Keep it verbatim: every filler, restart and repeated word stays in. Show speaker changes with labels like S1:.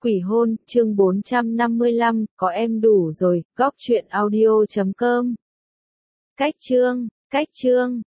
S1: Quỷ hôn, chương bốn trăm năm mươi lăm, có em đủ rồi, góc truyện audio chấm com. Cách chương, cách chương.